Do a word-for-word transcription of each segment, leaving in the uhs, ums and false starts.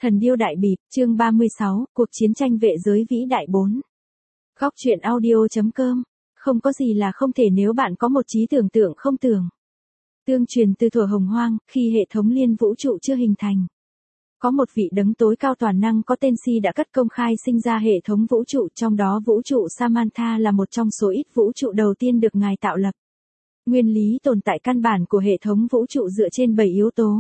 Thần điêu đại bịp, chương ba mươi sáu, cuộc chiến tranh vệ giới vĩ đại bốn. Góc truyện audio.com. Không có gì là không thể nếu bạn có một trí tưởng tượng không tưởng. Tương truyền từ thuở hồng hoang, khi hệ thống liên vũ trụ chưa hình thành. Có một vị đấng tối cao toàn năng có tên Si đã cất công khai sinh ra hệ thống vũ trụ, trong đó vũ trụ Samantha là một trong số ít vũ trụ đầu tiên được Ngài tạo lập. Nguyên lý tồn tại căn bản của hệ thống vũ trụ dựa trên bảy yếu tố.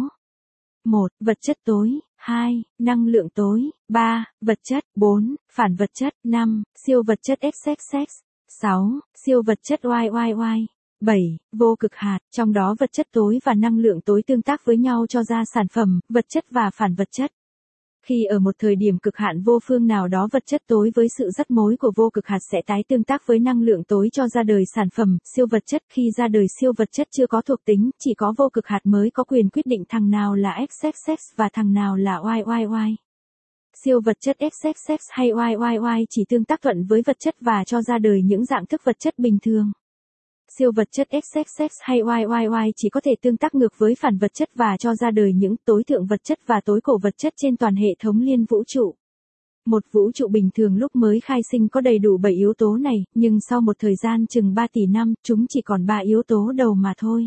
một. Vật chất tối. hai. Năng lượng tối. ba. Vật chất. bốn. Phản vật chất. năm. Siêu vật chất ích ích ích. sáu. Siêu vật chất Y Y Y. bảy. Vô cực hạt, trong đó vật chất tối và năng lượng tối tương tác với nhau cho ra sản phẩm, vật chất và phản vật chất. Khi ở một thời điểm cực hạn vô phương nào đó vật chất tối với sự dắt mối của vô cực hạt sẽ tái tương tác với năng lượng tối cho ra đời sản phẩm, siêu vật chất. Khi ra đời siêu vật chất chưa có thuộc tính, chỉ có vô cực hạt mới có quyền quyết định thằng nào là ích ích ích và thằng nào là Y Y Y. Siêu vật chất ích ích ích hay Y Y Y chỉ tương tác thuận với vật chất và cho ra đời những dạng thức vật chất bình thường. Siêu vật chất ích ích ích hay Y Y Y chỉ có thể tương tác ngược với phản vật chất và cho ra đời những tối thượng vật chất và tối cổ vật chất trên toàn hệ thống liên vũ trụ. Một vũ trụ bình thường lúc mới khai sinh có đầy đủ bảy yếu tố này, nhưng sau một thời gian chừng ba tỷ năm, chúng chỉ còn ba yếu tố đầu mà thôi.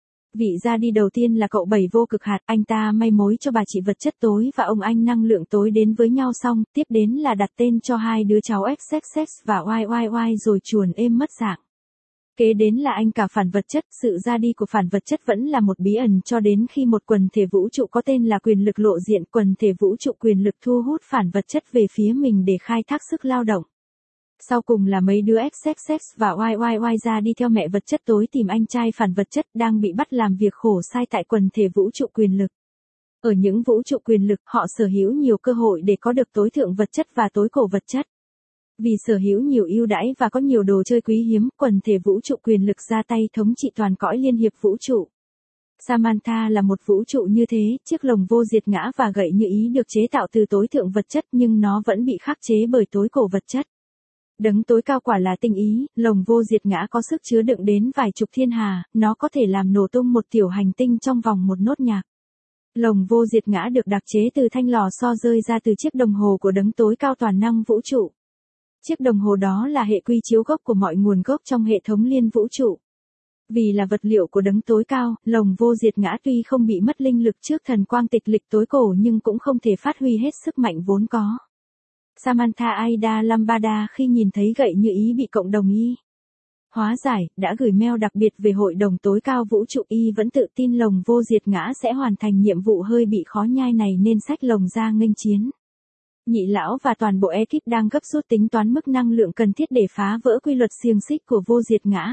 Vị ra đi đầu tiên là cậu bảy vô cực hạt, anh ta may mối cho bà chị vật chất tối và ông anh năng lượng tối đến với nhau xong, tiếp đến là đặt tên cho hai đứa cháu ích ích ích và Y Y Y rồi chuồn êm mất dạng. Kế đến là anh cả phản vật chất, sự ra đi của phản vật chất vẫn là một bí ẩn cho đến khi một quần thể vũ trụ có tên là quyền lực lộ diện, quần thể vũ trụ quyền lực thu hút phản vật chất về phía mình để khai thác sức lao động. Sau cùng là mấy đứa ích ích ích và Y Y Y ra đi theo mẹ vật chất tối tìm anh trai phản vật chất đang bị bắt làm việc khổ sai tại quần thể vũ trụ quyền lực. Ở những vũ trụ quyền lực, họ sở hữu nhiều cơ hội để có được tối thượng vật chất và tối cổ vật chất. Vì sở hữu nhiều ưu đãi và có nhiều đồ chơi quý hiếm, quần thể vũ trụ quyền lực ra tay thống trị toàn cõi liên hiệp vũ trụ. Samantha là một vũ trụ như thế, chiếc lồng vô diệt ngã và gậy như ý được chế tạo từ tối thượng vật chất nhưng nó vẫn bị khắc chế bởi tối cổ vật chất. Đấng tối cao quả là tinh ý, lồng vô diệt ngã có sức chứa đựng đến vài chục thiên hà, nó có thể làm nổ tung một tiểu hành tinh trong vòng một nốt nhạc. Lồng vô diệt ngã được đặc chế từ thanh lò xo rơi ra từ chiếc đồng hồ của đấng tối cao toàn năng vũ trụ. Chiếc đồng hồ đó là hệ quy chiếu gốc của mọi nguồn gốc trong hệ thống liên vũ trụ. Vì là vật liệu của đấng tối cao, lồng vô diệt ngã tuy không bị mất linh lực trước thần quang tịch lịch tối cổ nhưng cũng không thể phát huy hết sức mạnh vốn có. Samantha Aida Lambada khi nhìn thấy gậy như ý bị cộng đồng Y hóa giải, đã gửi mail đặc biệt về hội đồng tối cao vũ trụ. Y vẫn tự tin lồng vô diệt ngã sẽ hoàn thành nhiệm vụ hơi bị khó nhai này nên xách lồng ra nghênh chiến. Nhị lão và toàn bộ ekip đang gấp rút tính toán mức năng lượng cần thiết để phá vỡ quy luật xiềng xích của vô diệt ngã.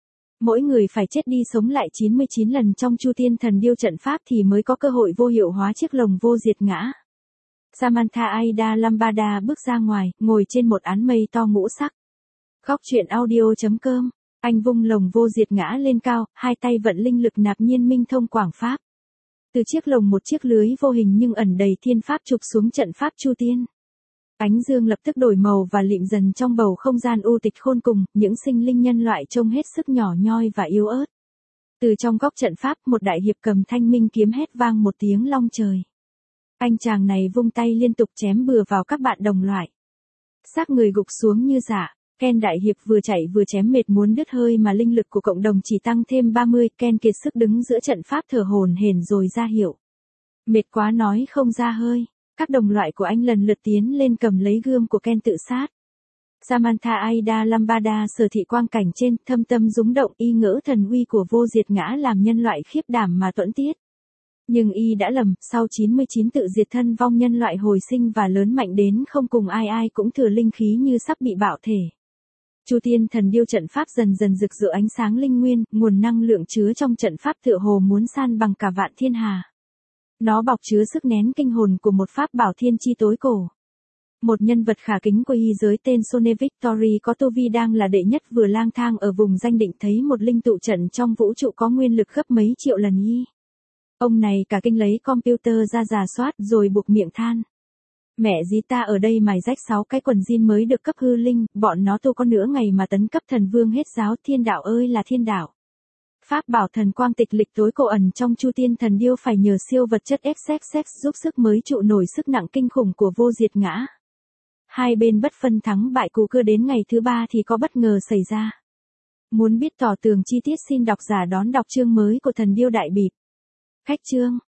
Mỗi người phải chết đi sống lại chín mươi chín lần trong Chu Thiên Thần Điêu trận pháp thì mới có cơ hội vô hiệu hóa chiếc lồng vô diệt ngã. Samantha Aida Lambada bước ra ngoài, ngồi trên một áng mây to ngũ sắc. Góc truyện audio.com. Anh vung lồng vô diệt ngã lên cao, hai tay vận linh lực nạp nhiên minh thông quảng pháp. Từ chiếc lồng một chiếc lưới vô hình nhưng ẩn đầy thiên pháp chụp xuống trận pháp Chu Tiên. Ánh dương lập tức đổi màu và lịm dần trong bầu không gian u tịch khôn cùng, những sinh linh nhân loại trông hết sức nhỏ nhoi và yếu ớt. Từ trong góc trận pháp, một đại hiệp cầm thanh minh kiếm hét vang một tiếng long trời. Anh chàng này vung tay liên tục chém bừa vào các bạn đồng loại. Xác người gục xuống như rạ. Ken đại hiệp vừa chạy vừa chém mệt muốn đứt hơi mà linh lực của cộng đồng chỉ tăng thêm ba mươi, Ken kiệt sức đứng giữa trận pháp thở hổn hển rồi ra hiệu. Mệt quá nói không ra hơi, các đồng loại của anh lần lượt tiến lên cầm lấy gươm của Ken tự sát. Samantha Aida Lambada sở thị quang cảnh trên, thâm tâm rúng động, y ngỡ thần uy của vô diệt ngã làm nhân loại khiếp đảm mà tuẫn tiết. Nhưng y đã lầm, sau chín mươi chín tự diệt thân vong nhân loại hồi sinh và lớn mạnh đến không cùng ai ai cũng thừa linh khí như sắp bị bạo thể. Chu Thiên Thần Điêu trận pháp dần dần rực rỡ ánh sáng linh nguyên, nguồn năng lượng chứa trong trận pháp tựa hồ muốn san bằng cả vạn thiên hà. Nó bọc chứa sức nén kinh hồn của một pháp bảo thiên chi tối cổ. Một nhân vật khả kính của y giới tên Sone Victory có tu vi đang là đệ nhất vừa lang thang ở vùng danh định thấy một linh tụ trận trong vũ trụ có nguyên lực gấp mấy triệu lần y. Ông này cả kinh lấy computer ra rà soát rồi buộc miệng than. Mẹ dí ta ở đây mài rách sáu cái quần jean mới được cấp hư linh, bọn nó tu có nửa ngày mà tấn cấp thần vương hết giáo, thiên đạo ơi là thiên đạo. Pháp bảo thần quang tịch lịch tối cổ ẩn trong Chu Tiên Thần Điêu phải nhờ siêu vật chất ép xê ích giúp sức mới trụ nổi sức nặng kinh khủng của Vô Diệt Ngã. Hai bên bất phân thắng bại, cú cưa đến ngày thứ ba thì có bất ngờ xảy ra. Muốn biết tỏ tường chi tiết xin độc giả đón đọc chương mới của Thần Điêu Đại Bịp. Khách chương.